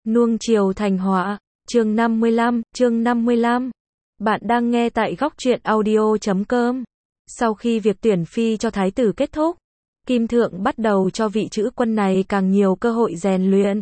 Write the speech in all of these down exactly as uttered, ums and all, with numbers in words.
Nuông chiều thành họa, chương năm mươi lăm, chương năm mươi lăm. Bạn đang nghe tại góc truyện audio chấm com. Sau khi việc tuyển phi cho thái tử kết thúc, Kim Thượng bắt đầu cho vị chữ quân này càng nhiều cơ hội rèn luyện.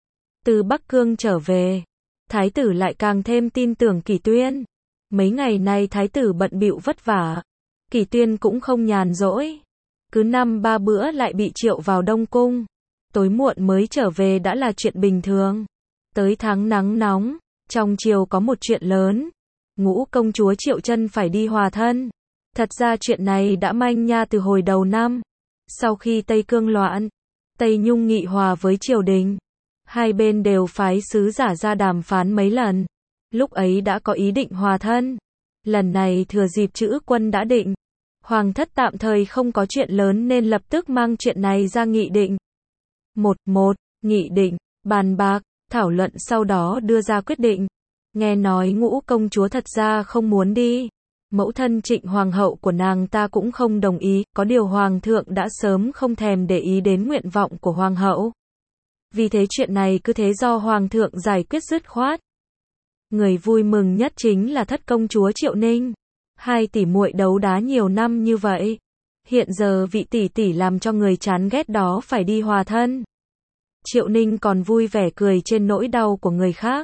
Từ Bắc Cương trở về, thái tử lại càng thêm tin tưởng Kỷ Tuyên. Mấy ngày nay thái tử bận bịu vất vả, Kỷ Tuyên cũng không nhàn rỗi. Cứ năm ba bữa lại bị triệu vào Đông Cung. Tối muộn mới trở về đã là chuyện bình thường. Tới tháng nắng nóng, trong triều có một chuyện lớn. Ngũ công chúa Triệu Chân phải đi hòa thân. Thật ra chuyện này đã manh nha từ hồi đầu năm. Sau khi Tây Cương loạn, Tây Nhung nghị hòa với triều đình. Hai bên đều phái sứ giả ra đàm phán mấy lần. Lúc ấy đã có ý định hòa thân. Lần này thừa dịp chữ quân đã định. Hoàng thất tạm thời không có chuyện lớn nên lập tức mang chuyện này ra nghị định. Một, một, nghị định, bàn bạc, thảo luận sau đó đưa ra quyết định. Nghe nói ngũ công chúa thật ra không muốn đi. Mẫu thân Trịnh hoàng hậu của nàng ta cũng không đồng ý, có điều hoàng thượng đã sớm không thèm để ý đến nguyện vọng của hoàng hậu. Vì thế chuyện này cứ thế do hoàng thượng giải quyết dứt khoát. Người vui mừng nhất chính là thất công chúa Triệu Ninh. Hai tỷ muội đấu đá nhiều năm như vậy. Hiện giờ vị tỷ tỷ làm cho người chán ghét đó phải đi hòa thân. Triệu Ninh còn vui vẻ cười trên nỗi đau của người khác.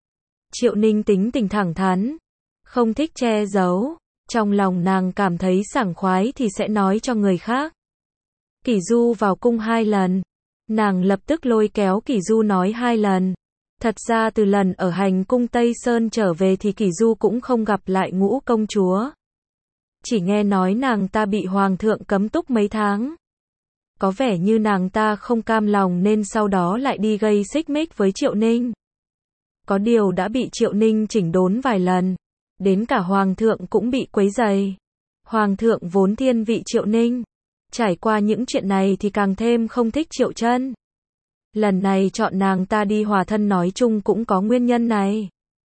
Triệu Ninh tính tình thẳng thắn, không thích che giấu. Trong lòng nàng cảm thấy sảng khoái thì sẽ nói cho người khác. Kỷ Du vào cung hai lần. Nàng lập tức lôi kéo Kỷ Du nói hai lần. Thật ra từ lần ở hành cung Tây Sơn trở về thì Kỷ Du cũng không gặp lại ngũ công chúa. Chỉ nghe nói nàng ta bị hoàng thượng cấm túc mấy tháng. Có vẻ như nàng ta không cam lòng nên sau đó lại đi gây xích mích với Triệu Ninh. Có điều đã bị Triệu Ninh chỉnh đốn vài lần. Đến cả hoàng thượng cũng bị quấy rầy. Hoàng thượng vốn thiên vị Triệu Ninh. Trải qua những chuyện này thì càng thêm không thích Triệu Chân. Lần này chọn nàng ta đi hòa thân nói chung cũng có nguyên nhân này.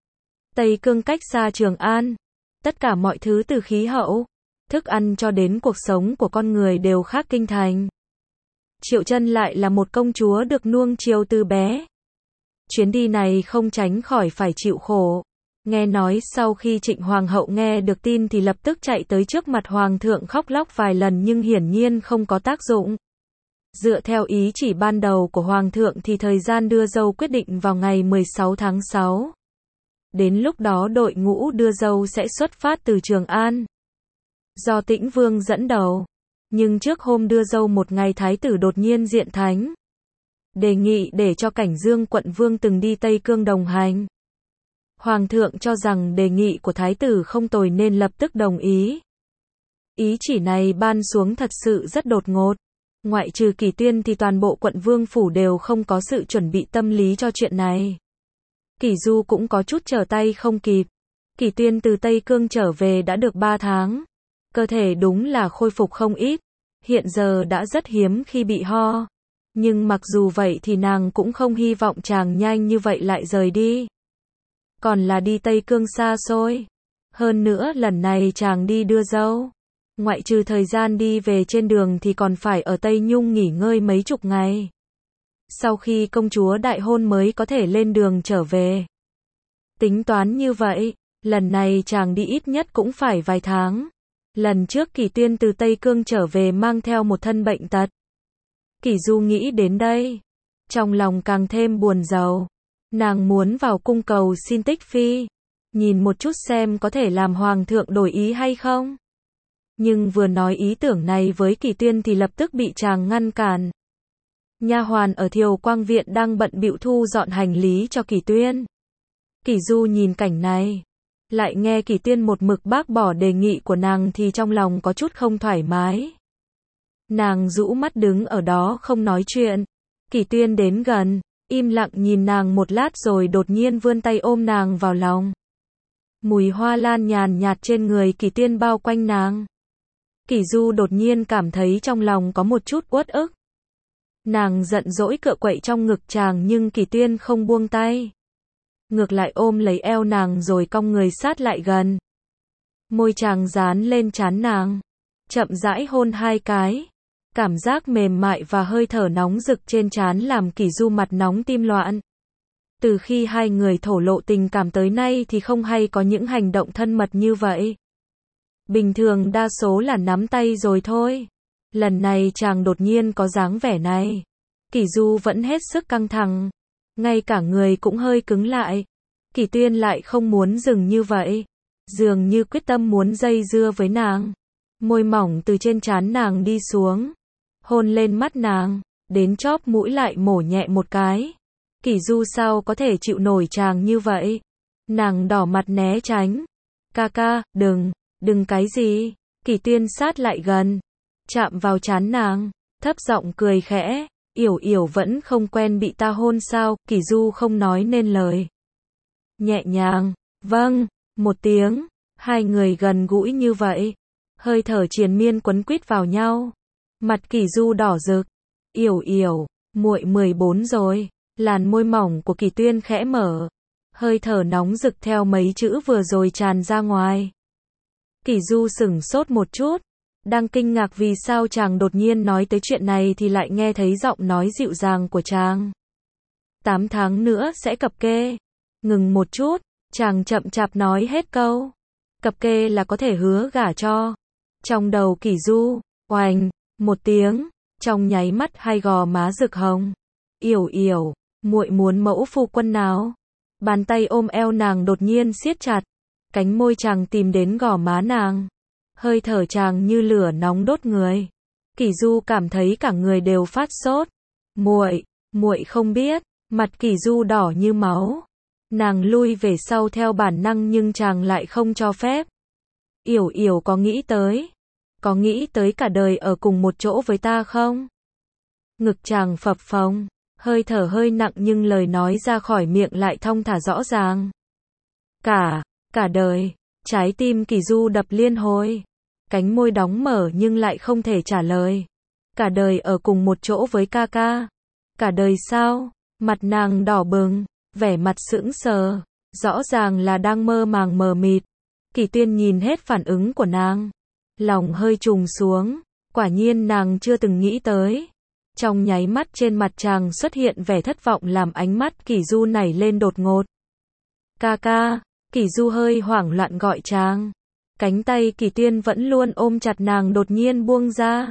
Tây Cương cách xa Trường An. Tất cả mọi thứ từ khí hậu, thức ăn cho đến cuộc sống của con người đều khác kinh thành. Triệu Chân lại là một công chúa được nuông chiều từ bé. Chuyến đi này không tránh khỏi phải chịu khổ. Nghe nói sau khi Trịnh Hoàng hậu nghe được tin thì lập tức chạy tới trước mặt Hoàng thượng khóc lóc vài lần nhưng hiển nhiên không có tác dụng. Dựa theo ý chỉ ban đầu của Hoàng thượng thì thời gian đưa dâu quyết định vào ngày mười sáu tháng sáu. Đến lúc đó đội ngũ đưa dâu sẽ xuất phát từ Trường An. Do Tĩnh Vương dẫn đầu. Nhưng trước hôm đưa dâu một ngày thái tử đột nhiên diện thánh. Đề nghị để cho Cảnh Dương quận vương từng đi Tây Cương đồng hành. Hoàng thượng cho rằng đề nghị của thái tử không tồi nên lập tức đồng ý. Ý chỉ này ban xuống thật sự rất đột ngột. Ngoại trừ Kỷ Tuyên thì toàn bộ quận vương phủ đều không có sự chuẩn bị tâm lý cho chuyện này. Kỷ Du cũng có chút trở tay không kịp. Kỷ Tuyên từ Tây Cương trở về đã được ba tháng. Cơ thể đúng là khôi phục không ít. Hiện giờ đã rất hiếm khi bị ho. Nhưng mặc dù vậy thì nàng cũng không hy vọng chàng nhanh như vậy lại rời đi. Còn là đi Tây Cương xa xôi. Hơn nữa lần này chàng đi đưa dâu. Ngoại trừ thời gian đi về trên đường thì còn phải ở Tây Nhung nghỉ ngơi mấy chục ngày. Sau khi công chúa đại hôn mới có thể lên đường trở về. Tính toán như vậy, lần này chàng đi ít nhất cũng phải vài tháng. Lần trước Kỷ Tuyên từ Tây Cương trở về mang theo một thân bệnh tật. Kỷ Du nghĩ đến đây. Trong lòng càng thêm buồn rầu. Nàng muốn vào cung cầu xin tích phi. Nhìn một chút xem có thể làm hoàng thượng đổi ý hay không. Nhưng vừa nói ý tưởng này với Kỷ Tuyên thì lập tức bị chàng ngăn cản. Nha hoàn ở Thiều Quang Viện đang bận bịu thu dọn hành lý cho Kỷ Tuyên. Kỷ Du nhìn cảnh này. Lại nghe Kỷ Tuyên một mực bác bỏ đề nghị của nàng thì trong lòng có chút không thoải mái. Nàng rũ mắt đứng ở đó không nói chuyện. Kỷ Tuyên đến gần, im lặng nhìn nàng một lát rồi đột nhiên vươn tay ôm nàng vào lòng. Mùi hoa lan nhàn nhạt trên người Kỷ Tuyên bao quanh nàng. Kỷ Du đột nhiên cảm thấy trong lòng có một chút uất ức. Nàng giận dỗi cựa quậy trong ngực chàng nhưng Kỷ Tuyên không buông tay. Ngược lại ôm lấy eo nàng rồi cong người sát lại gần. Môi chàng dán lên trán nàng. Chậm rãi hôn hai cái. Cảm giác mềm mại và hơi thở nóng rực trên trán làm Kỷ Du mặt nóng tim loạn. Từ khi hai người thổ lộ tình cảm tới nay thì không hay có những hành động thân mật như vậy. Bình thường đa số là nắm tay rồi thôi. Lần này chàng đột nhiên có dáng vẻ này. Kỷ Du vẫn hết sức căng thẳng. Ngay cả người cũng hơi cứng lại. Kỷ Tuyên lại không muốn dừng như vậy. Dường như quyết tâm muốn dây dưa với nàng. Môi mỏng từ trên trán nàng đi xuống. Hôn lên mắt nàng. Đến chóp mũi lại mổ nhẹ một cái. Kỷ Du sao có thể chịu nổi chàng như vậy. Nàng đỏ mặt né tránh. Ca ca, đừng, đừng cái gì. Kỷ Tuyên sát lại gần. Chạm vào trán nàng. Thấp giọng cười khẽ. Yểu Yểu vẫn không quen bị ta hôn sao. Kỷ Du không nói nên lời. Nhẹ nhàng. Vâng. Một tiếng. Hai người gần gũi như vậy. Hơi thở triền miên quấn quýt vào nhau. Mặt Kỷ Du đỏ rực. Yểu Yểu. Muội mười bốn rồi. Làn môi mỏng của Kỷ Tuyên khẽ mở. Hơi thở nóng rực theo mấy chữ vừa rồi tràn ra ngoài. Kỷ Du sửng sốt một chút. Đang kinh ngạc vì sao chàng đột nhiên nói tới chuyện này thì lại nghe thấy giọng nói dịu dàng của chàng. Tám tháng nữa sẽ cập kê. Ngừng một chút. Chàng chậm chạp nói hết câu. Cập kê là có thể hứa gả cho. Trong đầu Kỷ Du, oành, một tiếng. Trong nháy mắt hai gò má rực hồng. Yểu Yểu. Muội muốn mẫu phu quân nào? Bàn tay ôm eo nàng đột nhiên siết chặt. Cánh môi chàng tìm đến gò má nàng. Hơi thở chàng như lửa nóng đốt người. Kỷ Du cảm thấy cả người đều phát sốt. Muội, muội không biết. Mặt Kỷ Du đỏ như máu. Nàng lui về sau theo bản năng nhưng chàng lại không cho phép. Yểu Yểu có nghĩ tới. Có nghĩ tới cả đời ở cùng một chỗ với ta không? Ngực chàng phập phồng. Hơi thở hơi nặng nhưng lời nói ra khỏi miệng lại thong thả rõ ràng. Cả, cả đời. Trái tim Kỷ Du đập liên hồi. Cánh môi đóng mở nhưng lại không thể trả lời. Cả đời ở cùng một chỗ với ca ca. Cả đời sao? Mặt nàng đỏ bừng. Vẻ mặt sững sờ. Rõ ràng là đang mơ màng mờ mịt. Kỷ Tuyên nhìn hết phản ứng của nàng. Lòng hơi trùng xuống. Quả nhiên nàng chưa từng nghĩ tới. Trong nháy mắt trên mặt chàng xuất hiện vẻ thất vọng làm ánh mắt Kỷ Du nảy lên đột ngột. Ca ca. Kỷ Du hơi hoảng loạn gọi chàng. Cánh tay Kỷ Tuyên vẫn luôn ôm chặt nàng đột nhiên buông ra.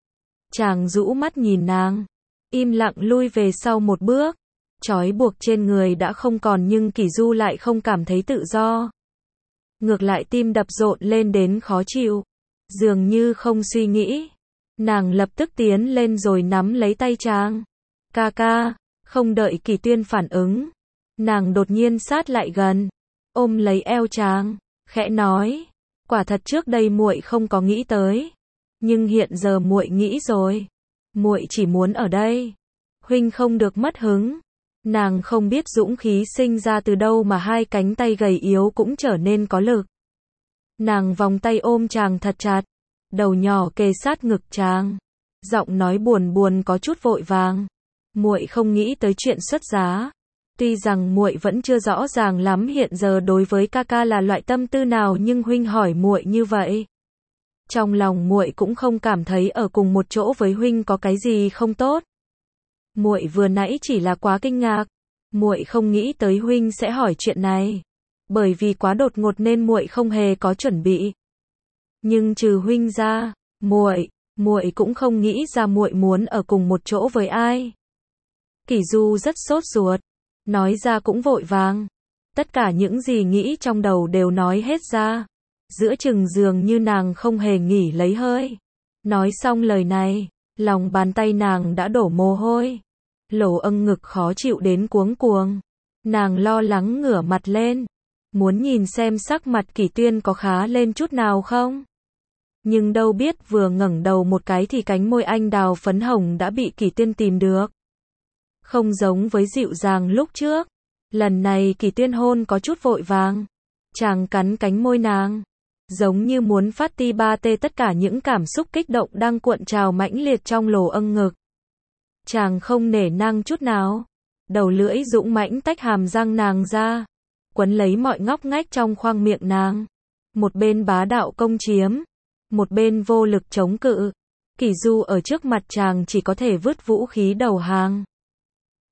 Chàng rũ mắt nhìn nàng. Im lặng lui về sau một bước. Trói buộc trên người đã không còn nhưng Kỷ Du lại không cảm thấy tự do. Ngược lại tim đập rộn lên đến khó chịu. Dường như không suy nghĩ. Nàng lập tức tiến lên rồi nắm lấy tay chàng. Ca ca. Không đợi Kỷ Tuyên phản ứng. Nàng đột nhiên sát lại gần. Ôm lấy eo chàng. Khẽ nói. Quả thật trước đây muội không có nghĩ tới. Nhưng hiện giờ muội nghĩ rồi. Muội chỉ muốn ở đây. Huynh không được mất hứng. Nàng không biết dũng khí sinh ra từ đâu mà hai cánh tay gầy yếu cũng trở nên có lực. Nàng vòng tay ôm chàng thật chặt. Đầu nhỏ kề sát ngực chàng. Giọng nói buồn buồn có chút vội vàng. Muội không nghĩ tới chuyện xuất giá. Tuy rằng muội vẫn chưa rõ ràng lắm hiện giờ đối với ca ca là loại tâm tư nào nhưng huynh hỏi muội như vậy. Trong lòng muội cũng không cảm thấy ở cùng một chỗ với huynh có cái gì không tốt. Muội vừa nãy chỉ là quá kinh ngạc. Muội không nghĩ tới huynh sẽ hỏi chuyện này. Bởi vì quá đột ngột nên muội không hề có chuẩn bị. Nhưng trừ huynh ra, muội, muội cũng không nghĩ ra muội muốn ở cùng một chỗ với ai. Kỷ Du rất sốt ruột, nói ra cũng vội vàng. Tất cả những gì nghĩ trong đầu đều nói hết ra. Giữa chừng dường như nàng không hề nghỉ lấy hơi. Nói xong lời này, lòng bàn tay nàng đã đổ mồ hôi. Lỗ âng ngực khó chịu đến cuống cuồng. Nàng lo lắng ngửa mặt lên. Muốn nhìn xem sắc mặt Kỷ Tuyên có khá lên chút nào không. Nhưng đâu biết vừa ngẩng đầu một cái thì cánh môi anh đào phấn hồng đã bị Kỷ Tuyên tìm được. Không giống với dịu dàng lúc trước. Lần này Kỷ Tuyên hôn có chút vội vàng. Chàng cắn cánh môi nàng. Giống như muốn phát ti ba tê tất cả những cảm xúc kích động đang cuộn trào mãnh liệt trong lỗ âng ngực. Chàng không nể nang chút nào. Đầu lưỡi dũng mãnh tách hàm răng nàng ra. Quấn lấy mọi ngóc ngách trong khoang miệng nàng. Một bên bá đạo công chiếm. Một bên vô lực chống cự. Kỷ Du ở trước mặt chàng chỉ có thể vứt vũ khí đầu hàng.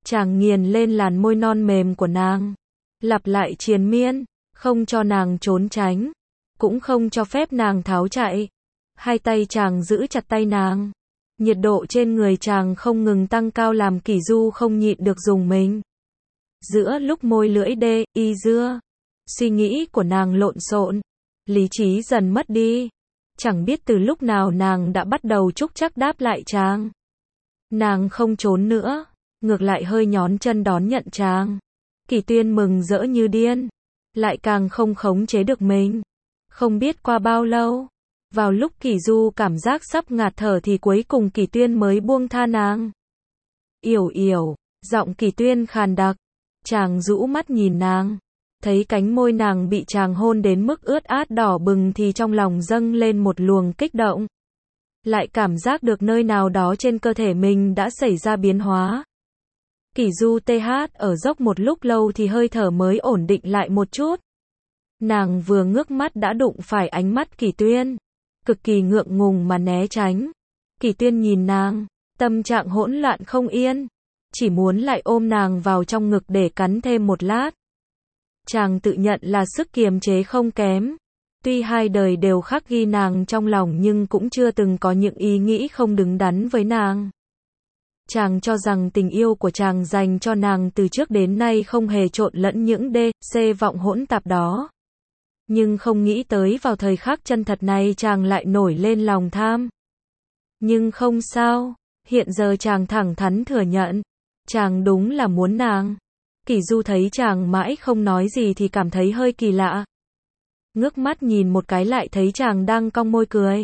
Chàng nghiền lên làn môi non mềm của nàng, lặp lại triền miên, không cho nàng trốn tránh, cũng không cho phép nàng tháo chạy. Hai tay chàng giữ chặt tay nàng. Nhiệt độ trên người chàng không ngừng tăng cao làm Kỷ Du không nhịn được rùng mình. Giữa lúc môi lưỡi đê, y dưa, suy nghĩ của nàng lộn xộn, lý trí dần mất đi. Chẳng biết từ lúc nào nàng đã bắt đầu trúc trắc đáp lại chàng. Nàng không trốn nữa, ngược lại hơi nhón chân đón nhận chàng. Kỷ Tuyên mừng rỡ như điên, lại càng không khống chế được mình. Không biết qua bao lâu, vào lúc Kỷ Du cảm giác sắp ngạt thở thì cuối cùng Kỷ Tuyên mới buông tha nàng. Yểu yểu, giọng Kỷ Tuyên khàn đặc. Chàng rũ mắt nhìn nàng, thấy cánh môi nàng bị chàng hôn đến mức ướt át đỏ bừng thì trong lòng dâng lên một luồng kích động. Lại cảm giác được nơi nào đó trên cơ thể mình đã xảy ra biến hóa. Kỷ Du tê hát ở dốc một lúc lâu thì hơi thở mới ổn định lại một chút. Nàng vừa ngước mắt đã đụng phải ánh mắt Kỷ Tuyên, cực kỳ ngượng ngùng mà né tránh. Kỷ Tuyên nhìn nàng, tâm trạng hỗn loạn không yên, chỉ muốn lại ôm nàng vào trong ngực để cắn thêm một lát. Chàng tự nhận là sức kiềm chế không kém. Tuy hai đời đều khắc ghi nàng trong lòng nhưng cũng chưa từng có những ý nghĩ không đứng đắn với nàng. Chàng cho rằng tình yêu của chàng dành cho nàng từ trước đến nay không hề trộn lẫn những đê, xê vọng hỗn tạp đó. Nhưng không nghĩ tới vào thời khắc chân thật này chàng lại nổi lên lòng tham. Nhưng không sao, hiện giờ chàng thẳng thắn thừa nhận, chàng đúng là muốn nàng. Kỷ Du thấy chàng mãi không nói gì thì cảm thấy hơi kỳ lạ. Ngước mắt nhìn một cái lại thấy chàng đang cong môi cười.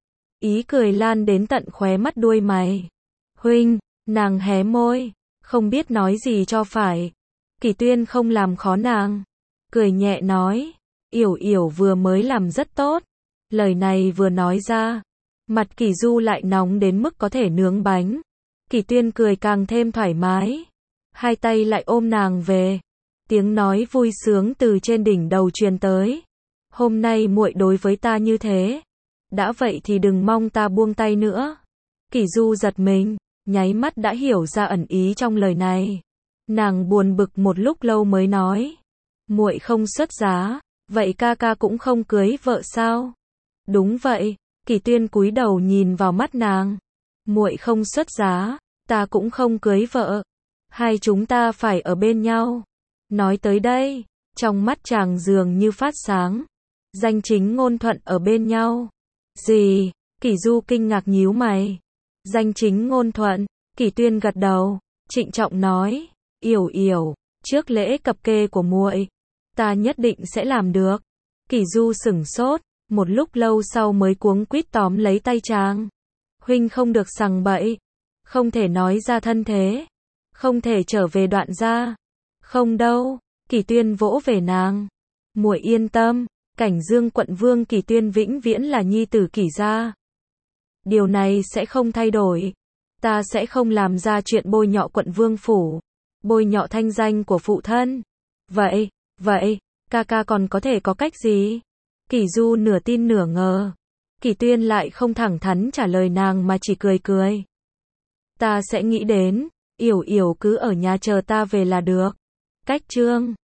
Ý cười lan đến tận khóe mắt đuôi mày. Huynh, nàng hé môi, không biết nói gì cho phải. Kỷ Tuyên không làm khó nàng, cười nhẹ nói, Yểu yểu vừa mới làm rất tốt. Lời này vừa nói ra, mặt Kỷ Du lại nóng đến mức có thể nướng bánh. Kỷ Tuyên cười càng thêm thoải mái, hai tay lại ôm nàng về. Tiếng nói vui sướng từ trên đỉnh đầu truyền tới. Hôm nay muội đối với ta như thế, đã vậy thì đừng mong ta buông tay nữa. Kỷ Du giật mình, nháy mắt đã hiểu ra ẩn ý trong lời này. Nàng buồn bực một lúc lâu mới nói, muội không xuất giá, vậy ca ca cũng không cưới vợ sao? Đúng vậy. Kỷ Tuyên cúi đầu nhìn vào mắt nàng. Muội không xuất giá, ta cũng không cưới vợ. Hai chúng ta phải ở bên nhau. Nói tới đây, trong mắt chàng dường như phát sáng. Danh chính ngôn thuận ở bên nhau. Gì? Kỷ Du kinh ngạc nhíu mày. Danh chính ngôn thuận. Kỷ Tuyên gật đầu, trịnh trọng nói, Yểu yểu, trước lễ cập kê của muội, ta nhất định sẽ làm được. Kỷ Du sửng sốt, một lúc lâu sau mới cuống quýt tóm lấy tay chàng. Huynh không được sằng bậy, không thể nói ra thân thế, không thể trở về đoạn gia. Không đâu. Kỷ Tuyên vỗ về nàng. Muội yên tâm, Cảnh Dương quận vương Kỷ Tuyên vĩnh viễn là nhi tử Kỷ gia. Điều này sẽ không thay đổi. Ta sẽ không làm ra chuyện bôi nhọ quận vương phủ, bôi nhọ thanh danh của phụ thân. Vậy, vậy, ca ca còn có thể có cách gì? Kỷ Du nửa tin nửa ngờ. Kỷ Tuyên lại không thẳng thắn trả lời nàng mà chỉ cười cười. Ta sẽ nghĩ đến, Yểu yểu cứ ở nhà chờ ta về là được. Cách chương